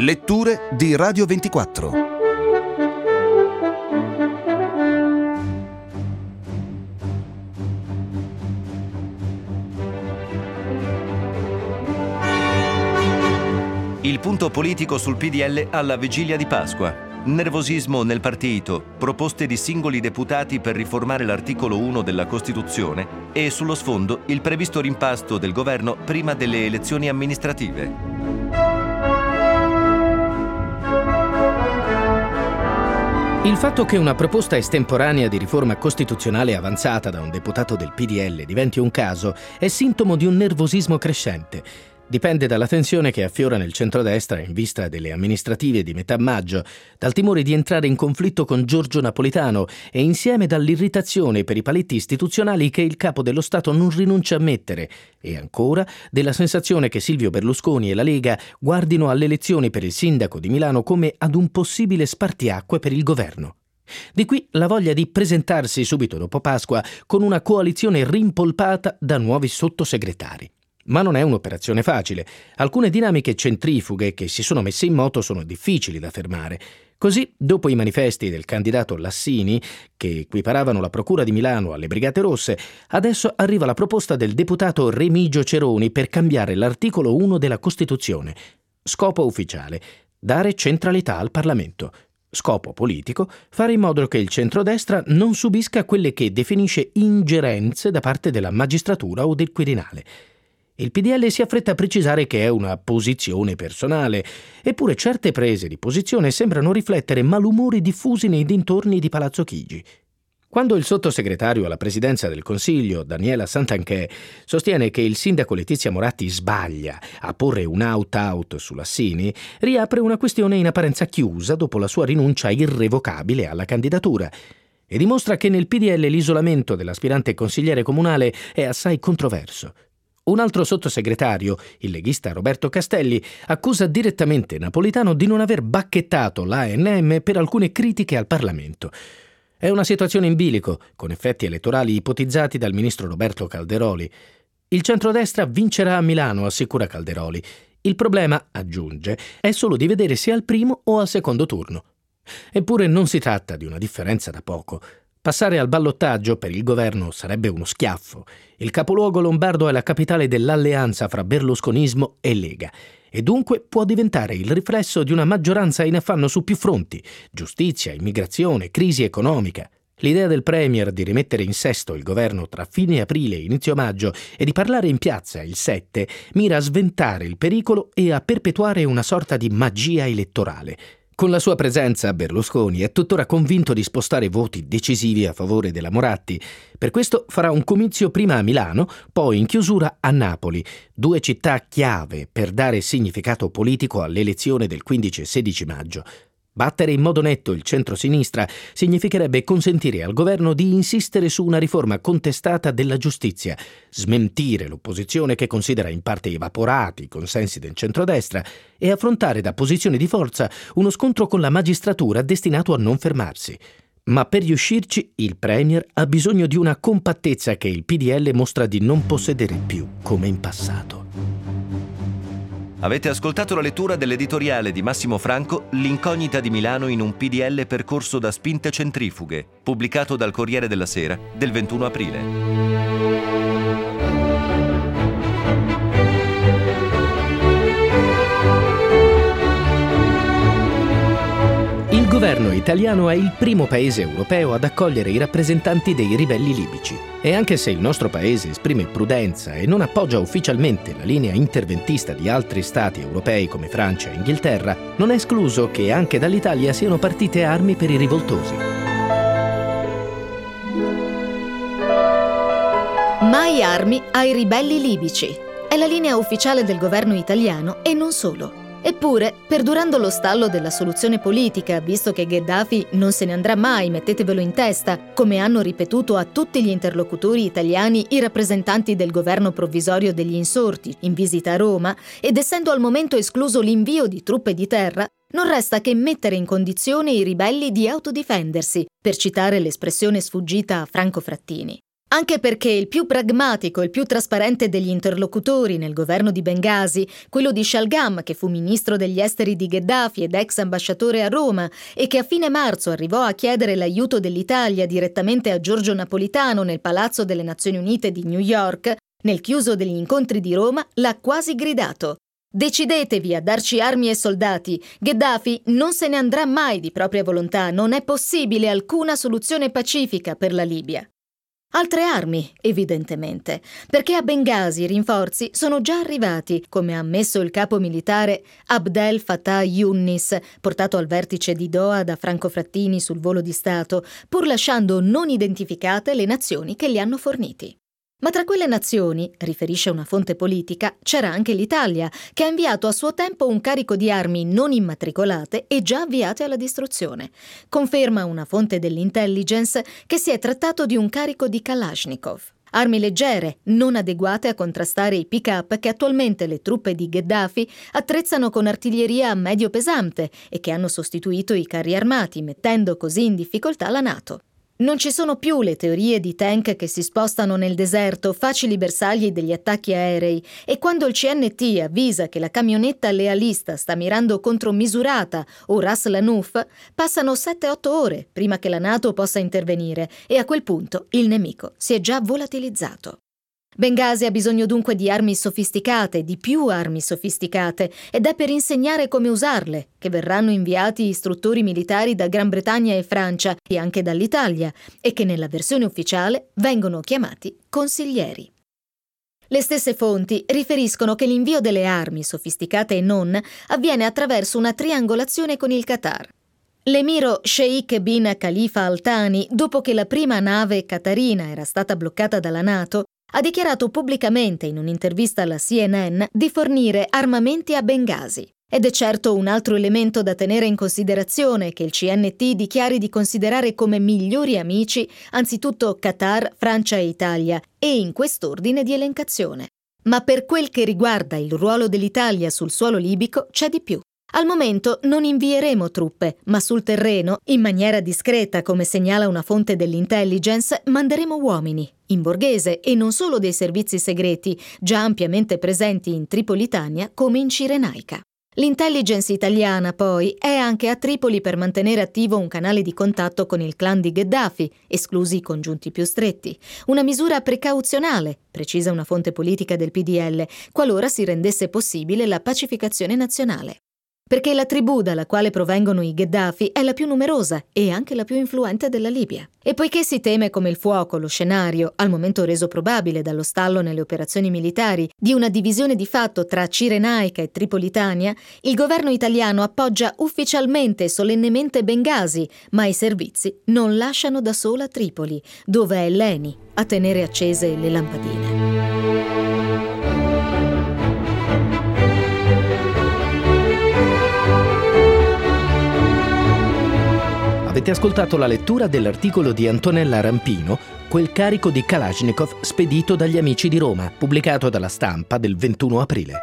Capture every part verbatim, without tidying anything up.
Letture di Radio ventiquattro. Il punto politico sul P D L alla vigilia di Pasqua. Nervosismo nel partito, proposte di singoli deputati per riformare l'articolo uno della Costituzione e sullo sfondo il previsto rimpasto del governo prima delle elezioni amministrative. Il fatto che una proposta estemporanea di riforma costituzionale avanzata da un deputato del P D L diventi un caso è sintomo di un nervosismo crescente. Dipende dalla tensione che affiora nel centrodestra in vista delle amministrative di metà maggio, dal timore di entrare in conflitto con Giorgio Napolitano e insieme dall'irritazione per i paletti istituzionali che il capo dello Stato non rinuncia a mettere e ancora della sensazione che Silvio Berlusconi e la Lega guardino alle elezioni per il sindaco di Milano come ad un possibile spartiacque per il governo. Di qui la voglia di presentarsi subito dopo Pasqua con una coalizione rimpolpata da nuovi sottosegretari. Ma non è un'operazione facile. Alcune dinamiche centrifughe che si sono messe in moto sono difficili da fermare. Così, dopo i manifesti del candidato Lassini, che equiparavano la Procura di Milano alle Brigate Rosse, adesso arriva la proposta del deputato Remigio Ceroni per cambiare l'articolo uno della Costituzione. Scopo ufficiale: dare centralità al Parlamento. Scopo politico: fare in modo che il centrodestra non subisca quelle che definisce ingerenze da parte della magistratura o del Quirinale. Il P D L si affretta a precisare che è una posizione personale, eppure certe prese di posizione sembrano riflettere malumori diffusi nei dintorni di Palazzo Chigi. Quando il sottosegretario alla presidenza del Consiglio, Daniela Santanchè, sostiene che il sindaco Letizia Moratti sbaglia a porre un out-out su Lassini, riapre una questione in apparenza chiusa dopo la sua rinuncia irrevocabile alla candidatura e dimostra che nel P D L l'isolamento dell'aspirante consigliere comunale è assai controverso. Un altro sottosegretario, il leghista Roberto Castelli, accusa direttamente Napolitano di non aver bacchettato l'A N M per alcune critiche al Parlamento. È una situazione in bilico, con effetti elettorali ipotizzati dal ministro Roberto Calderoli. Il centrodestra vincerà a Milano, assicura Calderoli. Il problema, aggiunge, è solo di vedere se al primo o al secondo turno. Eppure non si tratta di una differenza da poco. Passare al ballottaggio per il governo sarebbe uno schiaffo. Il capoluogo lombardo è la capitale dell'alleanza fra berlusconismo e Lega e dunque può diventare il riflesso di una maggioranza in affanno su più fronti: giustizia, immigrazione, crisi economica. L'idea del premier di rimettere in sesto il governo tra fine aprile e inizio maggio e di parlare in piazza il sette mira a sventare il pericolo e a perpetuare una sorta di magia elettorale. Con la sua presenza, Berlusconi è tuttora convinto di spostare voti decisivi a favore della Moratti. Per questo farà un comizio prima a Milano, poi in chiusura a Napoli, due città chiave per dare significato politico all'elezione del quindici e sedici maggio. Battere in modo netto il centro-sinistra significherebbe consentire al governo di insistere su una riforma contestata della giustizia, smentire l'opposizione che considera in parte evaporati i consensi del centrodestra e affrontare da posizioni di forza uno scontro con la magistratura destinato a non fermarsi. Ma per riuscirci il premier ha bisogno di una compattezza che il P D L mostra di non possedere più come in passato. Avete ascoltato la lettura dell'editoriale di Massimo Franco L'incognita di Milano in un P D L percorso da spinte centrifughe, pubblicato dal Corriere della Sera del ventuno aprile. Il governo italiano è il primo paese europeo ad accogliere i rappresentanti dei ribelli libici. E anche se il nostro paese esprime prudenza e non appoggia ufficialmente la linea interventista di altri stati europei come Francia e Inghilterra, non è escluso che anche dall'Italia siano partite armi per i rivoltosi. Mai armi ai ribelli libici. È la linea ufficiale del governo italiano e non solo. Eppure, perdurando lo stallo della soluzione politica, visto che Gheddafi non se ne andrà mai, mettetevelo in testa, come hanno ripetuto a tutti gli interlocutori italiani i rappresentanti del governo provvisorio degli insorti in visita a Roma, ed essendo al momento escluso l'invio di truppe di terra, non resta che mettere in condizione i ribelli di autodifendersi, per citare l'espressione sfuggita a Franco Frattini. Anche perché il più pragmatico e il più trasparente degli interlocutori nel governo di Bengasi, quello di Shalgam, che fu ministro degli esteri di Gheddafi ed ex ambasciatore a Roma e che a fine marzo arrivò a chiedere l'aiuto dell'Italia direttamente a Giorgio Napolitano nel Palazzo delle Nazioni Unite di New York, nel chiuso degli incontri di Roma, l'ha quasi gridato: «Decidetevi a darci armi e soldati. Gheddafi non se ne andrà mai di propria volontà. Non è possibile alcuna soluzione pacifica per la Libia». Altre armi, evidentemente, perché a Bengasi i rinforzi sono già arrivati, come ha ammesso il capo militare Abdel Fattah Yunus, portato al vertice di Doha da Franco Frattini sul volo di Stato, pur lasciando non identificate le nazioni che li hanno forniti. Ma tra quelle nazioni, riferisce una fonte politica, c'era anche l'Italia, che ha inviato a suo tempo un carico di armi non immatricolate e già avviate alla distruzione. Conferma una fonte dell'intelligence che si è trattato di un carico di Kalashnikov. Armi leggere, non adeguate a contrastare i pick-up che attualmente le truppe di Gheddafi attrezzano con artiglieria a medio pesante e che hanno sostituito i carri armati, mettendo così in difficoltà la NATO. Non ci sono più le teorie di tank che si spostano nel deserto, facili bersagli degli attacchi aerei, e quando il C N T avvisa che la camionetta lealista sta mirando contro Misurata o Ras Lanuf, passano sette otto ore prima che la NATO possa intervenire e a quel punto il nemico si è già volatilizzato. Bengasi ha bisogno dunque di armi sofisticate, di più armi sofisticate, ed è per insegnare come usarle che verranno inviati istruttori militari da Gran Bretagna e Francia e anche dall'Italia, e che nella versione ufficiale vengono chiamati consiglieri. Le stesse fonti riferiscono che l'invio delle armi, sofisticate e non, avviene attraverso una triangolazione con il Qatar. L'emiro Sheikh bin Khalifa Al Thani, dopo che la prima nave qatarina era stata bloccata dalla NATO, ha dichiarato pubblicamente in un'intervista alla C N N di fornire armamenti a Bengasi. Ed è certo un altro elemento da tenere in considerazione che il C N T dichiari di considerare come migliori amici anzitutto Qatar, Francia e Italia, e in quest'ordine di elencazione. Ma per quel che riguarda il ruolo dell'Italia sul suolo libico c'è di più. Al momento non invieremo truppe, ma sul terreno, in maniera discreta, come segnala una fonte dell'intelligence, manderemo uomini, in borghese e non solo dei servizi segreti, già ampiamente presenti in Tripolitania come in Cirenaica. L'intelligence italiana, poi, è anche a Tripoli per mantenere attivo un canale di contatto con il clan di Gheddafi, esclusi i congiunti più stretti. Una misura precauzionale, precisa una fonte politica del P D L, qualora si rendesse possibile la pacificazione nazionale. Perché la tribù dalla quale provengono i Gheddafi è la più numerosa e anche la più influente della Libia. E poiché si teme come il fuoco lo scenario, al momento reso probabile dallo stallo nelle operazioni militari, di una divisione di fatto tra Cirenaica e Tripolitania, il governo italiano appoggia ufficialmente e solennemente Bengasi, ma i servizi non lasciano da sola Tripoli, dove è l'Eni a tenere accese le lampadine. Avete ascoltato la lettura dell'articolo di Antonella Rampino, Quel carico di Kalashnikov spedito dagli amici di Roma, pubblicato dalla Stampa del ventuno aprile.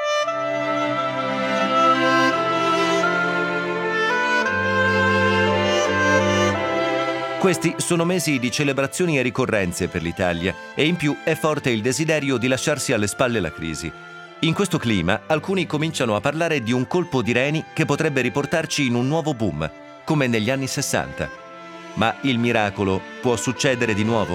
Questi sono mesi di celebrazioni e ricorrenze per l'Italia e in più è forte il desiderio di lasciarsi alle spalle la crisi. In questo clima, alcuni cominciano a parlare di un colpo di reni che potrebbe riportarci in un nuovo boom, come negli anni sessanta. Ma il miracolo può succedere di nuovo?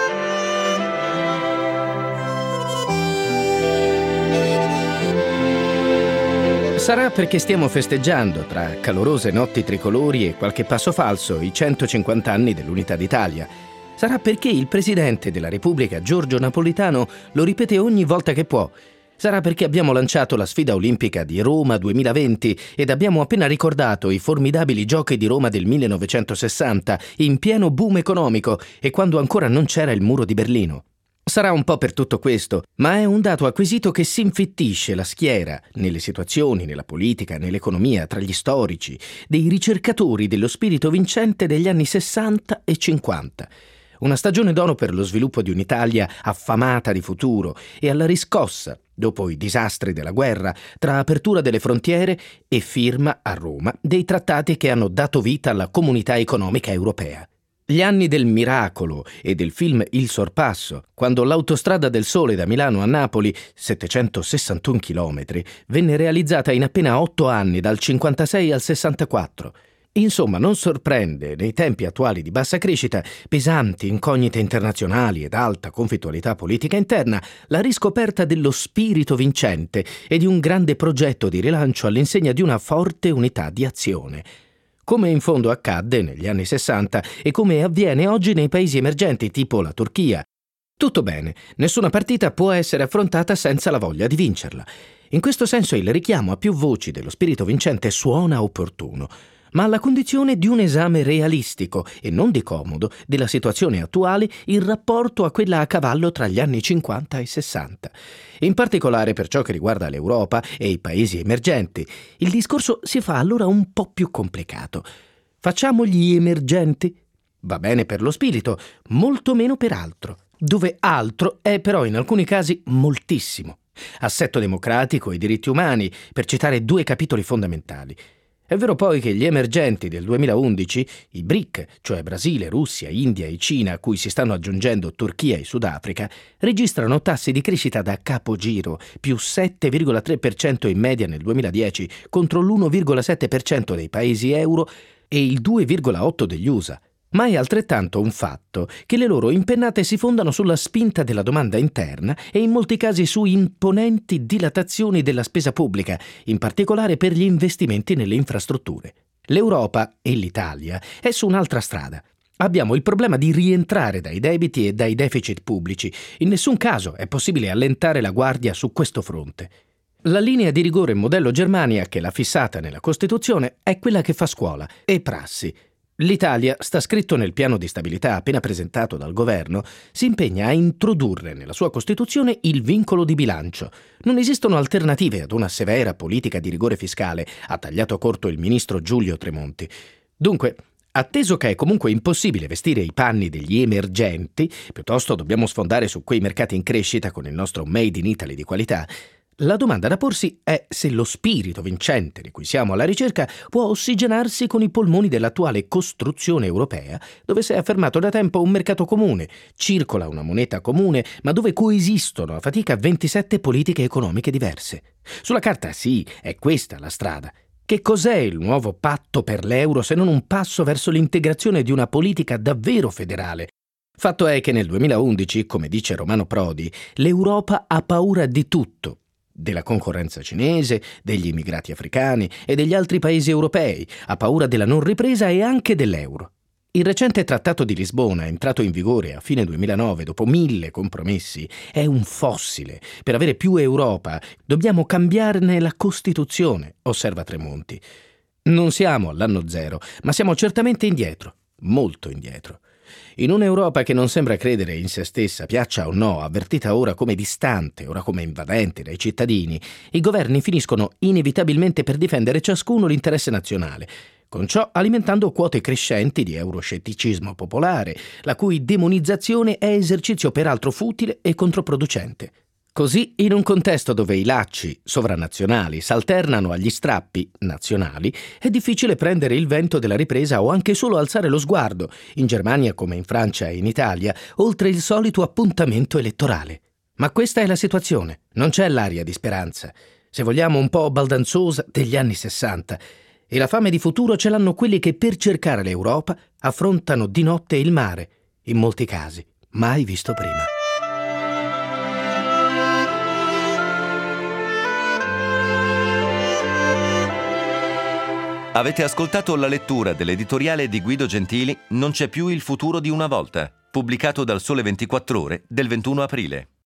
Sarà perché stiamo festeggiando, tra calorose notti tricolori e qualche passo falso, i centocinquanta anni dell'Unità d'Italia. Sarà perché il Presidente della Repubblica, Giorgio Napolitano, lo ripete ogni volta che può. Sarà perché abbiamo lanciato la sfida olimpica di Roma duemilaventi ed abbiamo appena ricordato i formidabili giochi di Roma del millenovecentosessanta, in pieno boom economico e quando ancora non c'era il muro di Berlino. Sarà un po' per tutto questo, ma è un dato acquisito che si infittisce la schiera, nelle situazioni, nella politica, nell'economia, tra gli storici, dei ricercatori dello spirito vincente degli anni sessanta e cinquanta. Una stagione d'oro per lo sviluppo di un'Italia affamata di futuro e alla riscossa, dopo i disastri della guerra, tra apertura delle frontiere e firma a Roma dei trattati che hanno dato vita alla Comunità Economica Europea. Gli anni del miracolo e del film Il Sorpasso, quando l'autostrada del Sole da Milano a Napoli, settecentosessantuno chilometri, venne realizzata in appena otto anni, dal cinquantasei al sessantaquattro. Insomma, non sorprende, nei tempi attuali di bassa crescita, pesanti incognite internazionali ed alta conflittualità politica interna, la riscoperta dello spirito vincente e di un grande progetto di rilancio all'insegna di una forte unità di azione. Come in fondo accadde negli anni sessanta e come avviene oggi nei paesi emergenti tipo la Turchia. Tutto bene, nessuna partita può essere affrontata senza la voglia di vincerla. In questo senso il richiamo a più voci dello spirito vincente suona opportuno, ma alla condizione di un esame realistico e non di comodo della situazione attuale in rapporto a quella a cavallo tra gli anni cinquanta e sessanta. In particolare per ciò che riguarda l'Europa e i paesi emergenti, il discorso si fa allora un po' più complicato. Facciamogli emergenti? Va bene per lo spirito, molto meno per altro, dove altro è però in alcuni casi moltissimo. Assetto democratico e diritti umani, per citare due capitoli fondamentali. È vero poi che gli emergenti del duemilaundici, i B R I C, cioè Brasile, Russia, India e Cina, a cui si stanno aggiungendo Turchia e Sudafrica, registrano tassi di crescita da capogiro, più sette virgola tre per cento in media nel duemiladieci contro l'uno virgola sette per cento dei paesi euro e il due virgola otto per cento degli U S A. Ma è altrettanto un fatto che le loro impennate si fondano sulla spinta della domanda interna e in molti casi su imponenti dilatazioni della spesa pubblica, in particolare per gli investimenti nelle infrastrutture. L'Europa e l'Italia è su un'altra strada. Abbiamo il problema di rientrare dai debiti e dai deficit pubblici. In nessun caso è possibile allentare la guardia su questo fronte. La linea di rigore modello Germania, che l'ha fissata nella Costituzione, è quella che fa scuola e prassi. L'Italia, sta scritto nel piano di stabilità appena presentato dal governo, si impegna a introdurre nella sua Costituzione il vincolo di bilancio. Non esistono alternative ad una severa politica di rigore fiscale, ha tagliato corto il ministro Giulio Tremonti. Dunque, atteso che è comunque impossibile vestire i panni degli emergenti, piuttosto dobbiamo sfondare su quei mercati in crescita con il nostro Made in Italy di qualità. La domanda da porsi è se lo spirito vincente di cui siamo alla ricerca può ossigenarsi con i polmoni dell'attuale costruzione europea, dove si è affermato da tempo un mercato comune, circola una moneta comune, ma dove coesistono a fatica ventisette politiche economiche diverse. Sulla carta sì, è questa la strada. Che cos'è il nuovo patto per l'euro se non un passo verso l'integrazione di una politica davvero federale? Fatto è che nel duemilaundici, come dice Romano Prodi, l'Europa ha paura di tutto. Della concorrenza cinese, degli immigrati africani e degli altri paesi europei, ha paura della non ripresa e anche dell'euro. Il recente Trattato di Lisbona, entrato in vigore a fine duemilanove dopo mille compromessi, è un fossile. Per avere più Europa dobbiamo cambiarne la Costituzione, osserva Tremonti. Non siamo all'anno zero, ma siamo certamente indietro, molto indietro. In un'Europa che non sembra credere in se stessa, piaccia o no, avvertita ora come distante, ora come invadente dai cittadini, i governi finiscono inevitabilmente per difendere ciascuno l'interesse nazionale, con ciò alimentando quote crescenti di euroscetticismo popolare, la cui demonizzazione è esercizio peraltro futile e controproducente. Così, in un contesto dove i lacci sovranazionali s'alternano agli strappi nazionali, è difficile prendere il vento della ripresa o anche solo alzare lo sguardo, in Germania come in Francia e in Italia, oltre il solito appuntamento elettorale. Ma questa è la situazione, non c'è l'aria di speranza, se vogliamo un po' baldanzosa, degli anni sessanta, e la fame di futuro ce l'hanno quelli che per cercare l'Europa affrontano di notte il mare, in molti casi mai visto prima. Avete ascoltato la lettura dell'editoriale di Guido Gentili Non c'è più il futuro di una volta, pubblicato dal Sole ventiquattro Ore del ventuno aprile.